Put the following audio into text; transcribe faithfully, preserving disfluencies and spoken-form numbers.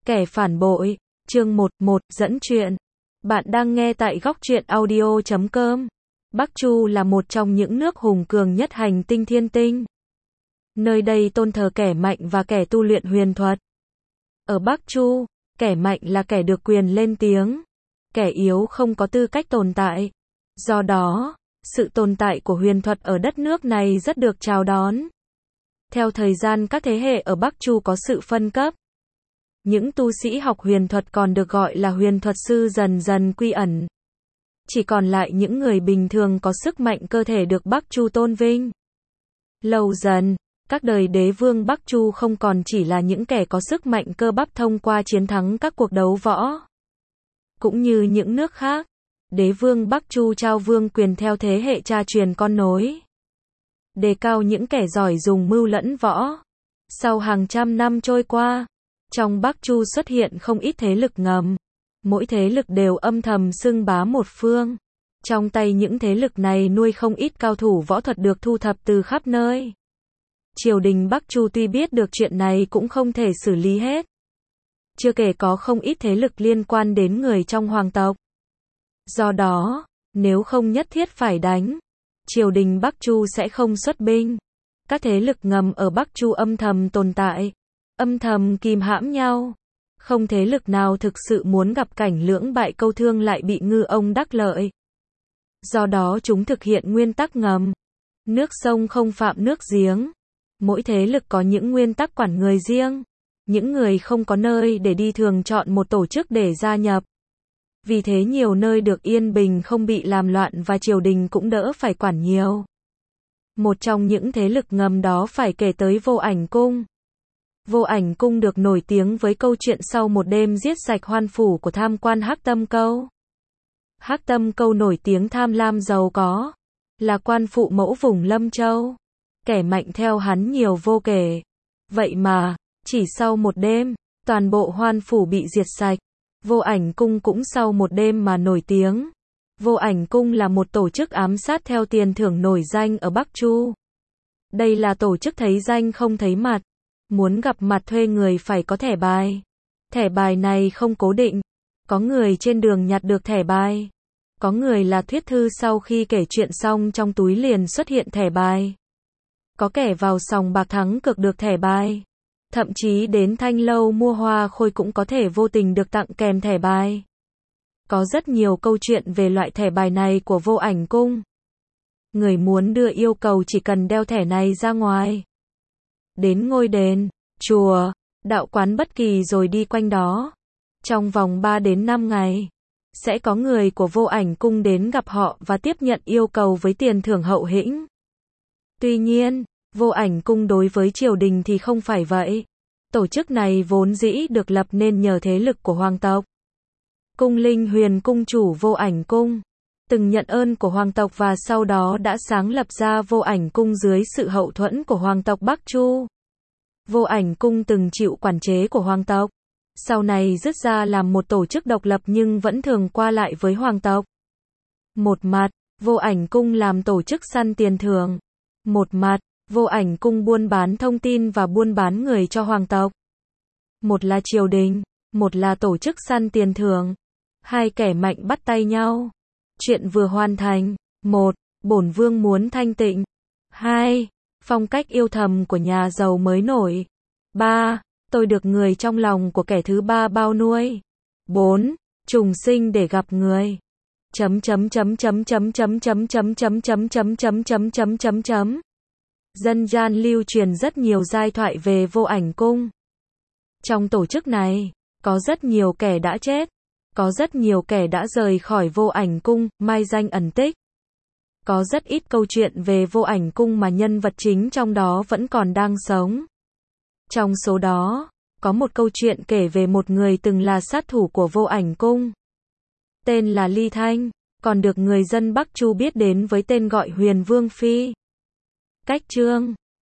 Kẻ phản bội, chương một một, dẫn chuyện. Bạn đang nghe tại góc truyện audio chấm com. Bắc Chu là một trong những nước hùng cường nhất hành tinh thiên tinh. Nơi đây tôn thờ kẻ mạnh và kẻ tu luyện huyền thuật. Ở Bắc Chu, kẻ mạnh là kẻ được quyền lên tiếng. Kẻ yếu không có tư cách tồn tại. Do đó, sự tồn tại của huyền thuật ở đất nước này rất được chào đón. Theo thời gian các thế hệ ở Bắc Chu có sự phân cấp. Những tu sĩ học huyền thuật còn được gọi là huyền thuật sư dần dần quy ẩn. Chỉ còn lại những người bình thường có sức mạnh cơ thể được Bắc Chu tôn vinh. Lâu dần, các đời đế vương Bắc Chu không còn chỉ là những kẻ có sức mạnh cơ bắp thông qua chiến thắng các cuộc đấu võ. Cũng như những nước khác, đế vương Bắc Chu trao vương quyền theo thế hệ cha truyền con nối. Đề cao những kẻ giỏi dùng mưu lẫn võ. Sau hàng trăm năm trôi qua, trong Bắc Chu xuất hiện không ít thế lực ngầm. Mỗi thế lực đều âm thầm xưng bá một phương. Trong tay những thế lực này nuôi không ít cao thủ võ thuật được thu thập từ khắp nơi. Triều đình Bắc Chu tuy biết được chuyện này cũng không thể xử lý hết. Chưa kể có không ít thế lực liên quan đến người trong hoàng tộc. Do đó, nếu không nhất thiết phải đánh, triều đình Bắc Chu sẽ không xuất binh. Các thế lực ngầm ở Bắc Chu âm thầm tồn tại, âm thầm kìm hãm nhau. Không thế lực nào thực sự muốn gặp cảnh lưỡng bại câu thương lại bị ngư ông đắc lợi. Do đó chúng thực hiện nguyên tắc ngầm. Nước sông không phạm nước giếng. Mỗi thế lực có những nguyên tắc quản người riêng. Những người không có nơi để đi thường chọn một tổ chức để gia nhập. Vì thế nhiều nơi được yên bình không bị làm loạn và triều đình cũng đỡ phải quản nhiều. Một trong những thế lực ngầm đó phải kể tới Vô Ảnh Cung. Vô Ảnh Cung được nổi tiếng với câu chuyện sau một đêm giết sạch hoan phủ của tham quan Hắc Tâm Câu. Hắc Tâm Câu nổi tiếng tham lam giàu có, là quan phụ mẫu vùng Lâm Châu. Kẻ mạnh theo hắn nhiều vô kể. Vậy mà, chỉ sau một đêm, toàn bộ hoan phủ bị diệt sạch. Vô Ảnh Cung cũng sau một đêm mà nổi tiếng. Vô Ảnh Cung là một tổ chức ám sát theo tiền thưởng nổi danh ở Bắc Chu. Đây là tổ chức thấy danh không thấy mặt. Muốn gặp mặt thuê người phải có thẻ bài. Thẻ bài này không cố định. Có người trên đường nhặt được thẻ bài. Có người là thuyết thư sau khi kể chuyện xong trong túi liền xuất hiện thẻ bài. Có kẻ vào sòng bạc thắng cược được thẻ bài. Thậm chí đến thanh lâu mua hoa khôi cũng có thể vô tình được tặng kèm thẻ bài. Có rất nhiều câu chuyện về loại thẻ bài này của Vô Ảnh Cung. Người muốn đưa yêu cầu chỉ cần đeo thẻ này ra ngoài. Đến ngôi đền, chùa, đạo quán bất kỳ rồi đi quanh đó. Trong vòng ba đến năm ngày, sẽ có người của Vô Ảnh Cung đến gặp họ và tiếp nhận yêu cầu với tiền thưởng hậu hĩnh. Tuy nhiên, Vô Ảnh Cung đối với triều đình thì không phải vậy. Tổ chức này vốn dĩ được lập nên nhờ thế lực của hoàng tộc. Cung Linh Huyền cung chủ Vô Ảnh Cung từng nhận ơn của hoàng tộc và sau đó đã sáng lập ra Vô Ảnh Cung dưới sự hậu thuẫn của hoàng tộc Bắc Chu. Vô Ảnh Cung từng chịu quản chế của hoàng tộc, sau này dứt ra làm một tổ chức độc lập nhưng vẫn thường qua lại với hoàng tộc. Một mặt, Vô Ảnh Cung làm tổ chức săn tiền thưởng. Một mặt, Vô Ảnh Cung buôn bán thông tin và buôn bán người cho hoàng tộc. Một là triều đình, một là tổ chức săn tiền thưởng. Hai kẻ mạnh bắt tay nhau. Chuyện vừa hoàn thành. Một, bổn vương muốn thanh tịnh. Hai, phong cách yêu thầm của nhà giàu mới nổi. Ba, tôi được người trong lòng của kẻ thứ ba bao nuôi. Bốn, trùng sinh để gặp người. Chấm chấm chấm chấm chấm chấm chấm chấm chấm chấm chấm chấm chấm chấm chấm chấm. Dân gian lưu truyền rất nhiều giai thoại về Vô Ảnh Cung. Trong tổ chức này, có rất nhiều kẻ đã chết. Có rất nhiều kẻ đã rời khỏi Vô Ảnh Cung, mai danh ẩn tích. Có rất ít câu chuyện về Vô Ảnh Cung mà nhân vật chính trong đó vẫn còn đang sống. Trong số đó, có một câu chuyện kể về một người từng là sát thủ của Vô Ảnh Cung. Tên là Ly Thanh, còn được người dân Bắc Chu biết đến với tên gọi Huyền Vương Phi. Cách chương